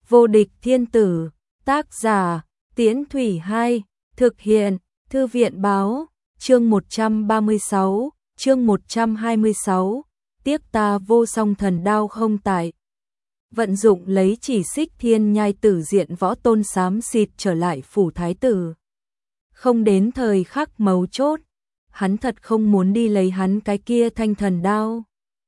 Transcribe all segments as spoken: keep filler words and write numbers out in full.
Vô địch thiên tử, tác giả, Tiễn Thủy Hai, thực hiện, Thư viện báo, chương một trăm ba mươi sáu, chương một trăm hai mươi sáu, tiếc ta vô song thần đao không tại. Vận dụng lấy chỉ xích thiên nhai tử diện võ tôn xám xịt trở lại phủ thái tử. Không đến thời khắc mấu chốt, hắn thật không muốn đi lấy hắn cái kia thanh thần đao.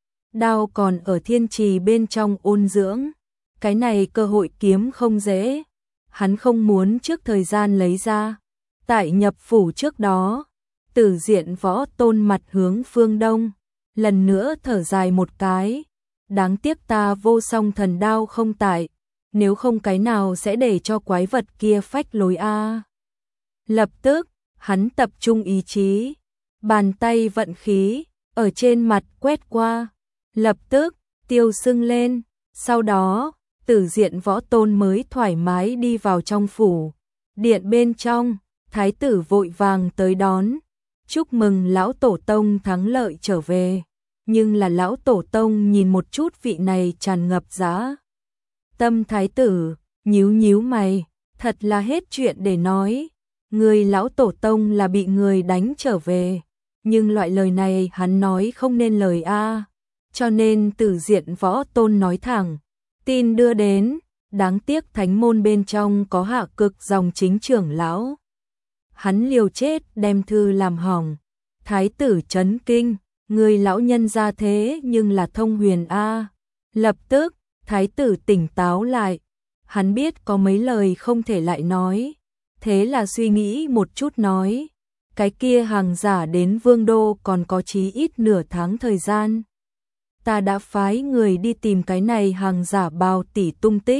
Đao còn ở thiên trì bên trong ôn dưỡng, cái này cơ hội kiếm không dễ, hắn không muốn trước thời gian lấy ra. Tại nhập phủ trước đó, tử diện võ tôn mặt hướng phương đông, lần nữa thở dài một cái, đáng tiếc ta vô song thần đao không tại, nếu không cái nào sẽ để cho quái vật kia phách lối a. Lập tức, hắn tập trung ý chí, bàn tay vận khí, ở trên mặt quét qua, lập tức, tiêu sưng lên, sau đó, tử diện võ tôn mới thoải mái đi vào trong phủ. Điện bên trong, thái tử vội vàng tới đón, chúc mừng lão tổ tông thắng lợi trở về. Nhưng là lão tổ tông nhìn một chút vị này tràn ngập dã tâm thái tử, nhíu nhíu mày, thật là hết chuyện để nói. Người lão tổ tông là bị người đánh trở về, nhưng loại lời này hắn nói không nên lời a, cho nên tử diện võ tôn nói thẳng, tin đưa đến, đáng tiếc thánh môn bên trong có hạ cực dòng chính trưởng lão. Hắn liều chết đem thư làm hỏng, thái tử chấn kinh, người lão nhân ra thế nhưng là thông huyền a. Lập tức, thái tử tỉnh táo lại, hắn biết có mấy lời không thể lại nói, thế là suy nghĩ một chút nói, cái kia hàng giả đến vương đô còn có chí ít nửa tháng thời gian. Ta đã phái người đi tìm cái này hàng giả bào tỷ tung tích.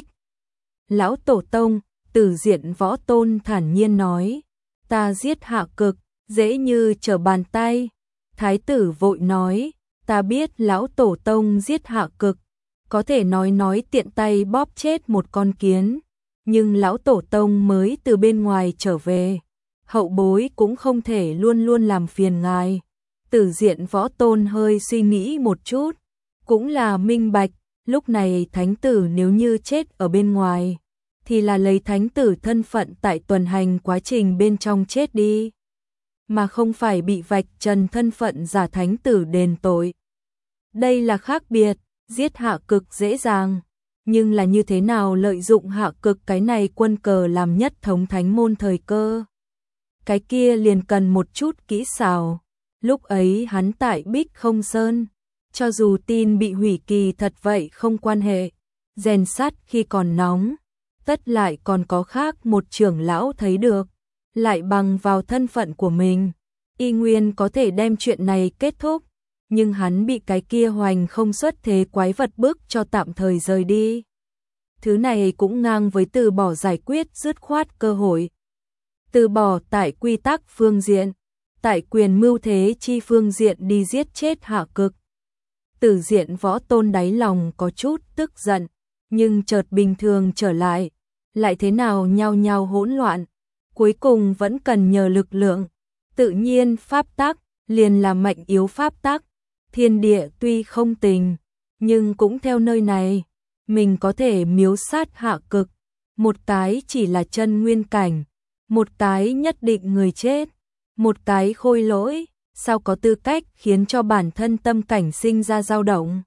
Lão tổ tông, tử diện võ tôn thản nhiên nói, ta giết hạ cực, dễ như trở bàn tay. Thái tử vội nói, ta biết lão tổ tông giết hạ cực, có thể nói nói tiện tay bóp chết một con kiến, nhưng lão tổ tông mới từ bên ngoài trở về, hậu bối cũng không thể luôn luôn làm phiền ngài. Tử diện võ tôn hơi suy nghĩ một chút, cũng là minh bạch, lúc này thánh tử nếu như chết ở bên ngoài, thì là lấy thánh tử thân phận tại tuần hành quá trình bên trong chết đi, mà không phải bị vạch trần thân phận giả thánh tử đền tội. Đây là khác biệt, giết hạ cực dễ dàng, nhưng là như thế nào lợi dụng hạ cực cái này quân cờ làm nhất thống thánh môn thời cơ. Cái kia liền cần một chút kỹ xảo. Lúc ấy hắn tại Bích Không Sơn, cho dù tin bị hủy kỳ thật vậy không quan hệ, rèn sắt khi còn nóng, tất lại còn có khác một trưởng lão thấy được, lại bằng vào thân phận của mình, y nguyên có thể đem chuyện này kết thúc, nhưng hắn bị cái kia hoành không xuất thế quái vật bức cho tạm thời rời đi. Thứ này cũng ngang với từ bỏ giải quyết dứt khoát cơ hội. Từ bỏ tại quy tắc phương diện, tại quyền mưu thế chi phương diện đi giết chết hạ cực. Tử diện võ tôn đáy lòng có chút tức giận, nhưng chợt bình thường trở lại, lại thế nào nhao nhao hỗn loạn, cuối cùng vẫn cần nhờ lực lượng, tự nhiên pháp tắc, liền là mạnh yếu pháp tắc, thiên địa tuy không tình, nhưng cũng theo nơi này, mình có thể miếu sát hạ cực, một cái chỉ là chân nguyên cảnh, một cái nhất định người chết, một cái khôi lỗi, sao có tư cách khiến cho bản thân tâm cảnh sinh ra dao động.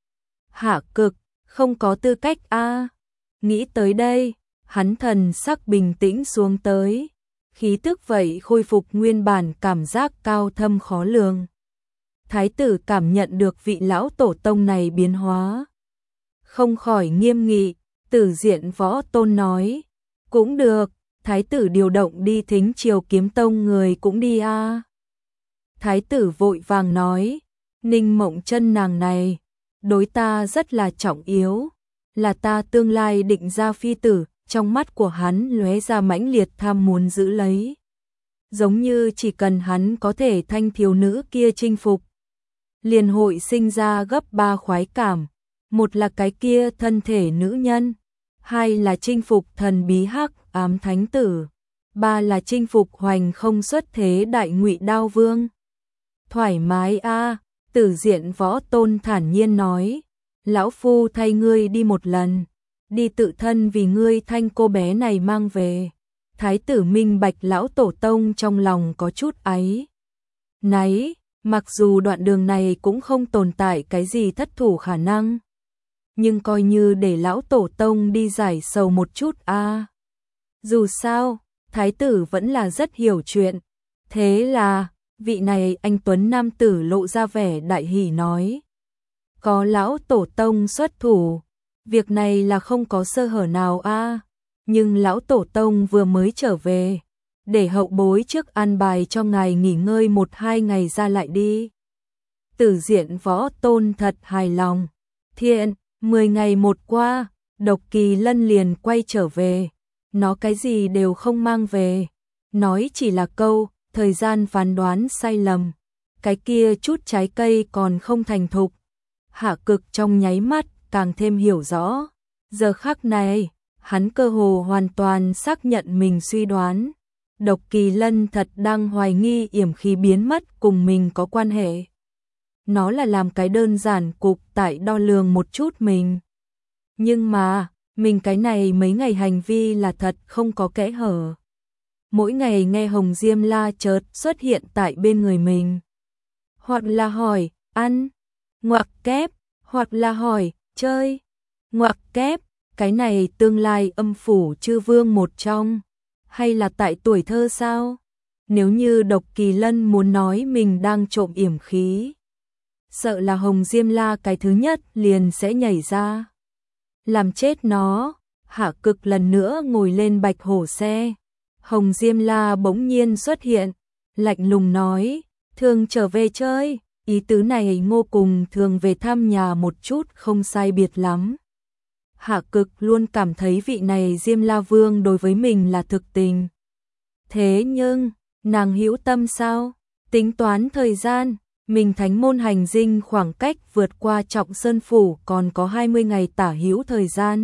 Hạ cực, không có tư cách a. Nghĩ tới đây, hắn thần sắc bình tĩnh xuống tới, khí tức vậy khôi phục nguyên bản cảm giác cao thâm khó lường. Thái tử cảm nhận được vị lão tổ tông này biến hóa, không khỏi nghiêm nghị. Tử diện võ tôn nói, cũng được, thái tử điều động đi thính triều kiếm tông người cũng đi a. Thái tử vội vàng nói, Ninh Mộng Chân nàng này, đối ta rất là trọng yếu, là ta tương lai định ra phi tử. Trong mắt của hắn lóe ra mãnh liệt tham muốn giữ lấy, giống như chỉ cần hắn có thể thanh thiếu nữ kia chinh phục, liền hội sinh ra gấp ba khoái cảm, một là cái kia thân thể nữ nhân, hai là chinh phục thần bí hắc ám thánh tử, ba là chinh phục hoành không xuất thế đại ngụy đao vương. Thoải mái a. Tử diện võ tôn thản nhiên nói, lão phu thay ngươi đi một lần, đi tự thân vì ngươi thanh cô bé này mang về. Thái tử minh bạch lão tổ tông trong lòng có chút áy náy, mặc dù đoạn đường này cũng không tồn tại cái gì thất thủ khả năng, nhưng coi như để lão tổ tông đi giải sầu một chút a. À. Dù sao, thái tử vẫn là rất hiểu chuyện. Thế là, vị này anh tuấn nam tử lộ ra vẻ đại hỉ nói: "Có lão tổ tông xuất thủ, việc này là không có sơ hở nào a, à. Nhưng lão tổ tông vừa mới trở về, để hậu bối trước an bài cho ngài nghỉ ngơi một hai ngày ra lại đi." Tử Diện Võ Tôn thật hài lòng. Thiện, mười ngày một qua, Độc Kỳ Lân liền quay trở về. Nó cái gì đều không mang về, nói chỉ là câu thời gian phán đoán sai lầm, cái kia chút trái cây còn không thành thục. Hạ Cực trong nháy mắt càng thêm hiểu rõ, giờ khắc này, hắn cơ hồ hoàn toàn xác nhận mình suy đoán. Độc Kỳ Lân thật đang hoài nghi yểm khí biến mất cùng mình có quan hệ. Nó là làm cái đơn giản cục tại đo lường một chút mình. Nhưng mà, mình cái này mấy ngày hành vi là thật không có kẽ hở. Mỗi ngày nghe Hồng Diêm La chợt xuất hiện tại bên người mình. Hoặc là hỏi, ăn, ngoặc kép, hoặc là hỏi, chơi, ngoặc kép, cái này tương lai âm phủ chư vương một trong, hay là tại tuổi thơ sao? Nếu như Độc Kỳ Lân muốn nói mình đang trộm yểm khí, sợ là Hồng Diêm La cái thứ nhất liền sẽ nhảy ra làm chết nó. Hạ Cực lần nữa ngồi lên bạch hổ xe. Hồng Diêm La bỗng nhiên xuất hiện, lạnh lùng nói: "Thường trở về chơi." Ý tứ này Ngô cùng thường về thăm nhà một chút không sai biệt lắm. Hạ Cực luôn cảm thấy vị này Diêm La Vương đối với mình là thực tình. Thế nhưng, nàng hữu tâm sao? Tính toán thời gian, mình thánh môn hành dinh khoảng cách vượt qua Trọng Sơn Phủ còn có hai mươi ngày tả hữu thời gian.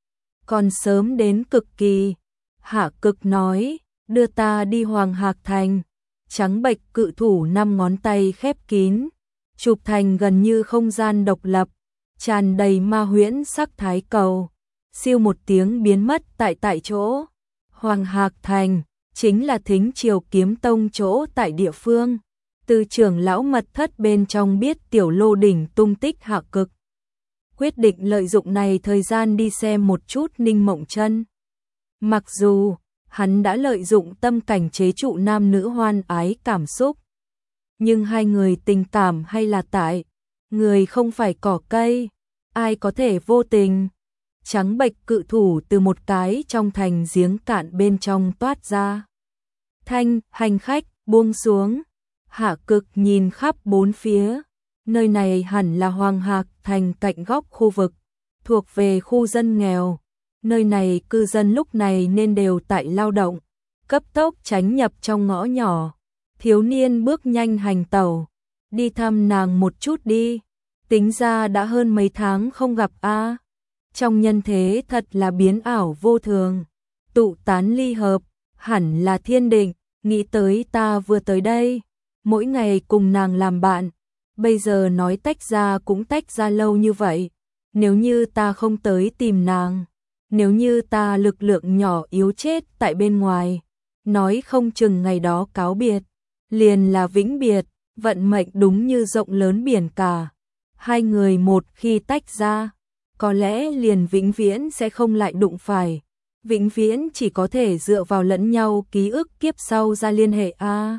Còn sớm đến cực kỳ. Hạ Cực nói: "Đưa ta đi Hoàng Hạc Thành." Trắng bệch cự thủ năm ngón tay khép kín, chụp thành gần như không gian độc lập, tràn đầy ma huyễn sắc thái cầu, siêu một tiếng biến mất tại tại chỗ. Hoàng Hạc Thành chính là Thính Triều Kiếm Tông chỗ tại địa phương. Từ trưởng lão mật thất bên trong biết Tiểu Lô Đỉnh tung tích. Hạ Cực quyết định lợi dụng này thời gian đi xem một chút Ninh Mộng Chân. Mặc dù hắn đã lợi dụng tâm cảnh chế trụ nam nữ hoan ái cảm xúc, nhưng hai người tình cảm hay là tại người không phải cỏ cây, ai có thể vô tình. Trắng bệch cự thủ từ một cái trong thành giếng cạn bên trong toát ra. Thanh, hành khách, buông xuống. Hạ Cực nhìn khắp bốn phía. Nơi này hẳn là Hoàng Hạc Thành cạnh góc khu vực, thuộc về khu dân nghèo. Nơi này cư dân lúc này nên đều tại lao động, cấp tốc tránh nhập trong ngõ nhỏ. Thiếu niên bước nhanh hành tẩu, đi thăm nàng một chút đi. Tính ra đã hơn mấy tháng không gặp a. Trong nhân thế thật là biến ảo vô thường, tụ tán ly hợp, hẳn là thiên định. Nghĩ tới ta vừa tới đây, mỗi ngày cùng nàng làm bạn, bây giờ nói tách ra cũng tách ra lâu như vậy. Nếu như ta không tới tìm nàng, nếu như ta lực lượng nhỏ yếu chết tại bên ngoài, nói không chừng ngày đó cáo biệt, liền là vĩnh biệt. Vận mệnh đúng như rộng lớn biển cả. Hai người một khi tách ra, có lẽ liền vĩnh viễn sẽ không lại đụng phải. Vĩnh viễn chỉ có thể dựa vào lẫn nhau ký ức kiếp sau ra liên hệ a. À.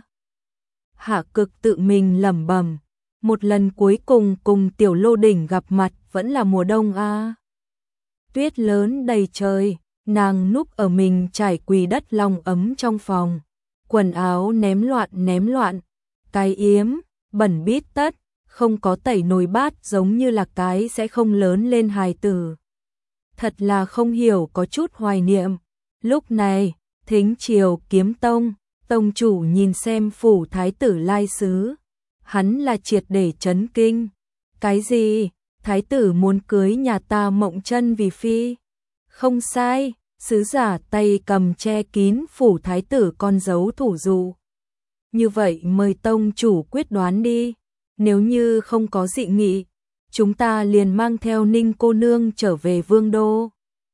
Hạ Cực tự mình lẩm bẩm, một lần cuối cùng cùng Tiểu Lô Đỉnh gặp mặt vẫn là mùa đông a. À. Tuyết lớn đầy trời, nàng núp ở mình trải quỳ đất lòng ấm trong phòng, quần áo ném loạn ném loạn, cái yếm bẩn bít tất, không có tẩy nồi bát giống như là cái sẽ không lớn lên hài tử. Thật là không hiểu, có chút hoài niệm. Lúc này, Thính Triều Kiếm Tông, tông chủ nhìn xem phủ thái tử lai sứ. Hắn là triệt để chấn kinh. Cái gì? Thái tử muốn cưới nhà ta Mộng Chân vì phi? Không sai, sứ giả tay cầm che kín phủ thái tử con dấu thủ dụ. Như vậy mời tông chủ quyết đoán đi. Nếu như không có dị nghị, chúng ta liền mang theo Ninh cô nương trở về vương đô.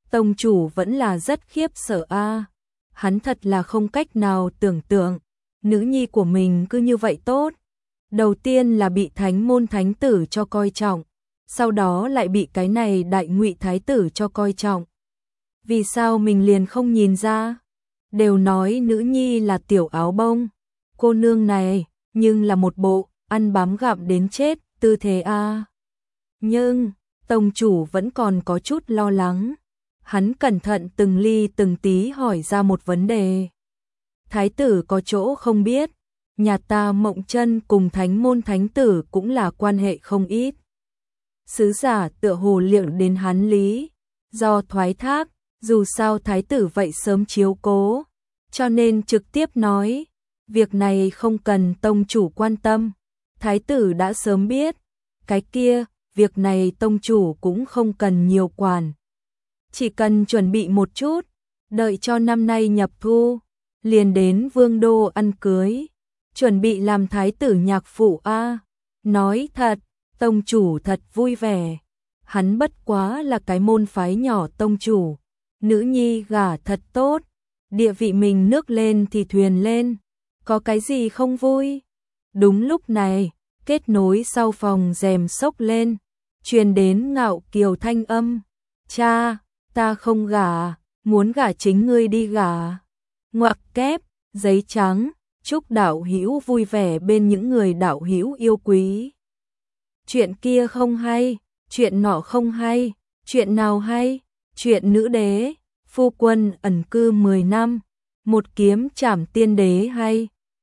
tông chủ vẫn là rất khiếp sợ a. Hắn thật là không cách nào tưởng tượng, nữ nhi của mình cứ như vậy tốt. Đầu tiên là bị thánh môn thánh tử cho coi trọng, sau đó lại bị cái này đại ngụy thái tử cho coi trọng. Vì sao mình liền không nhìn ra? Đều nói nữ nhi là tiểu áo bông, cô nương này, nhưng là một bộ, ăn bám gặm đến chết, tư thế a. Nhưng, tông chủ vẫn còn có chút lo lắng. Hắn cẩn thận từng ly từng tí hỏi ra một vấn đề. Thái tử có chỗ không biết, nhà ta Mộng Chân cùng thánh môn thánh tử cũng là quan hệ không ít. Sứ giả tựa hồ liệng đến hắn lý, do thoái thác, dù sao thái tử vậy sớm chiếu cố, cho nên trực tiếp nói, việc này không cần tông chủ quan tâm, thái tử đã sớm biết, cái kia, việc này tông chủ cũng không cần nhiều quản. Chỉ cần chuẩn bị một chút, đợi cho năm nay nhập thu, liền đến vương đô ăn cưới, chuẩn bị làm thái tử nhạc phụ a. Nói thật, tông chủ thật vui vẻ, hắn bất quá là cái môn phái nhỏ tông chủ, nữ nhi gả thật tốt, địa vị mình nước lên thì thuyền lên, có cái gì không vui. Đúng lúc này, kết nối sau phòng rèm xốc lên, truyền đến ngạo kiều thanh âm, cha, ta không gả, muốn gả chính ngươi đi gả. Ngoặc kép, giấy trắng, chúc đạo hữu vui vẻ bên những người đạo hữu yêu quý. Chuyện kia không hay, chuyện nọ không hay, chuyện nào hay, chuyện nữ đế, phu quân ẩn cư mười năm, một kiếm trảm tiên đế hay.